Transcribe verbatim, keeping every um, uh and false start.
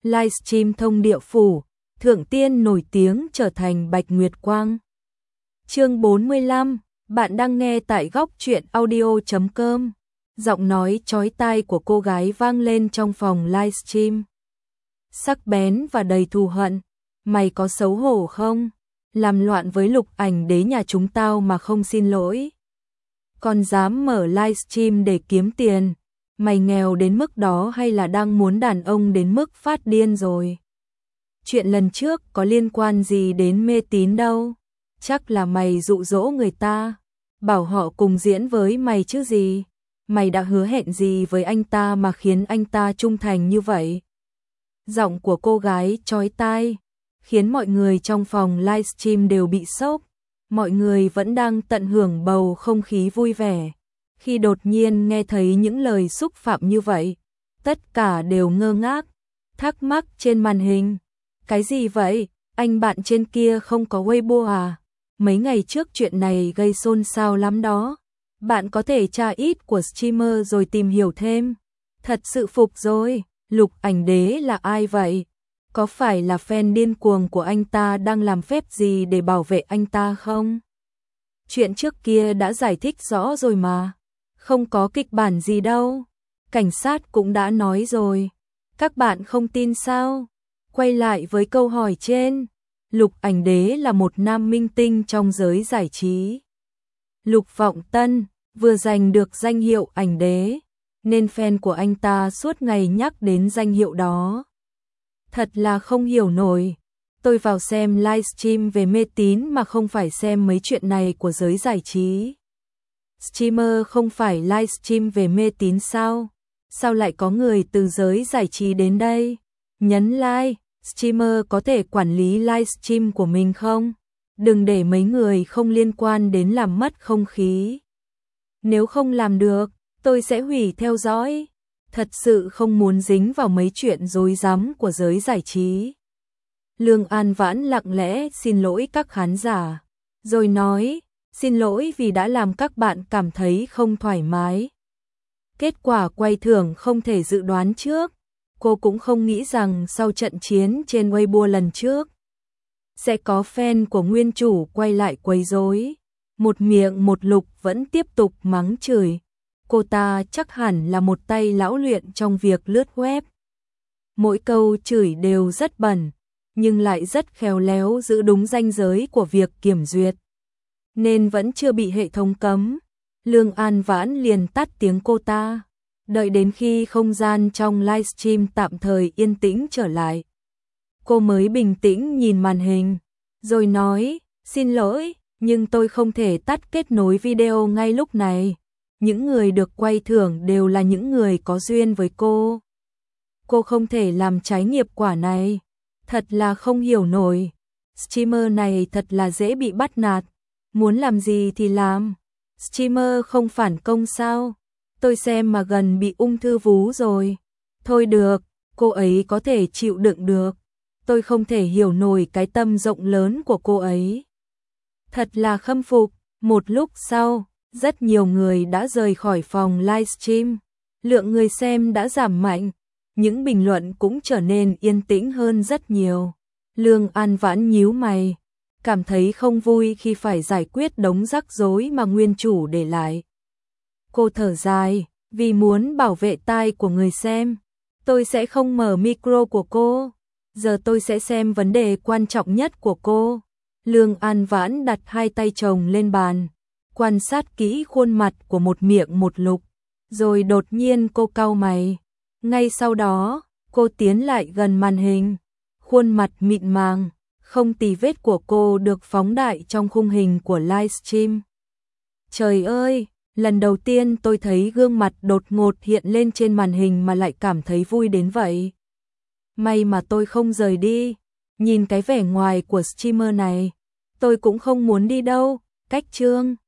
livestream thông địa phủ, thượng tiên nổi tiếng trở thành Bạch Nguyệt Quang. Chương bốn mươi lăm, bạn đang nghe tại góc truyện audio chấm com. Giọng nói chói tai của cô gái vang lên trong phòng livestream. Sắc bén và đầy thù hận, mày có xấu hổ không? Làm loạn với Lục Ảnh Đế nhà chúng tao mà không xin lỗi. Còn dám mở livestream để kiếm tiền, mày nghèo đến mức đó hay là đang muốn đàn ông đến mức phát điên rồi? Chuyện lần trước có liên quan gì đến mê tín đâu, chắc là mày dụ dỗ người ta, bảo họ cùng diễn với mày chứ gì. Mày đã hứa hẹn gì với anh ta mà khiến anh ta trung thành như vậy? Giọng của cô gái chói tai, khiến mọi người trong phòng livestream đều bị sốc. Mọi người vẫn đang tận hưởng bầu không khí vui vẻ. Khi đột nhiên nghe thấy những lời xúc phạm như vậy, tất cả đều ngơ ngác, thắc mắc trên màn hình. Cái gì vậy? Anh bạn trên kia không có Weibo à? Mấy ngày trước chuyện này gây xôn xao lắm đó. Bạn có thể tra ít của streamer rồi tìm hiểu thêm. Thật sự phục rồi, Lục Ảnh Đế là ai vậy? Có phải là fan điên cuồng của anh ta đang làm phép gì để bảo vệ anh ta không? Chuyện trước kia đã giải thích rõ rồi mà. Không có kịch bản gì đâu. Cảnh sát cũng đã nói rồi. Các bạn không tin sao? Quay lại với câu hỏi trên. Lục Ảnh Đế là một nam minh tinh trong giới giải trí. Lục Vọng Tân vừa giành được danh hiệu ảnh đế, nên fan của anh ta suốt ngày nhắc đến danh hiệu đó. Thật là không hiểu nổi. Tôi vào xem livestream về mê tín mà không phải xem mấy chuyện này của giới giải trí. Streamer không phải livestream về mê tín sao? Sao lại có người từ giới giải trí đến đây? Nhấn like, streamer có thể quản lý livestream của mình không? Đừng để mấy người không liên quan đến làm mất không khí. Nếu không làm được, tôi sẽ hủy theo dõi. Thật sự không muốn dính vào mấy chuyện rối rắm của giới giải trí. Lương An Vãn lặng lẽ xin lỗi các khán giả, rồi nói, xin lỗi vì đã làm các bạn cảm thấy không thoải mái. Kết quả quay thưởng không thể dự đoán trước. Cô cũng không nghĩ rằng sau trận chiến trên Weibo lần trước, sẽ có fan của nguyên chủ quay lại quấy rối. Một miệng một Lục vẫn tiếp tục mắng chửi. Cô ta chắc hẳn là một tay lão luyện trong việc lướt web. Mỗi câu chửi đều rất bẩn, nhưng lại rất khéo léo giữ đúng ranh giới của việc kiểm duyệt, nên vẫn chưa bị hệ thống cấm. Lương An Vãn liền tắt tiếng cô ta, đợi đến khi không gian trong livestream tạm thời yên tĩnh trở lại. Cô mới bình tĩnh nhìn màn hình, rồi nói, xin lỗi, nhưng tôi không thể tắt kết nối video ngay lúc này. Những người được quay thưởng đều là những người có duyên với cô. Cô không thể làm trái nghiệp quả này. Thật là không hiểu nổi. Streamer này thật là dễ bị bắt nạt. Muốn làm gì thì làm. Streamer không phản công sao? Tôi xem mà gần bị ung thư vú rồi. Thôi được, cô ấy có thể chịu đựng được. Tôi không thể hiểu nổi cái tâm rộng lớn của cô ấy. Thật là khâm phục. Một lúc sau, rất nhiều người đã rời khỏi phòng livestream. Lượng người xem đã giảm mạnh. Những bình luận cũng trở nên yên tĩnh hơn rất nhiều. Lương An Vãn nhíu mày, cảm thấy không vui khi phải giải quyết đống rắc rối mà nguyên chủ để lại. Cô thở dài, vì muốn bảo vệ tai của người xem, tôi sẽ không mở micro của cô. Giờ tôi sẽ xem vấn đề quan trọng nhất của cô. Lương An Vãn đặt hai tay chồng lên bàn, quan sát kỹ khuôn mặt của một miệng một Lục, rồi đột nhiên cô cau mày. Ngay sau đó, cô tiến lại gần màn hình, khuôn mặt mịn màng, không tì vết của cô được phóng đại trong khung hình của livestream. Trời ơi, lần đầu tiên tôi thấy gương mặt đột ngột hiện lên trên màn hình mà lại cảm thấy vui đến vậy. May mà tôi không rời đi. Nhìn cái vẻ ngoài của streamer này, tôi cũng không muốn đi đâu. Cách chương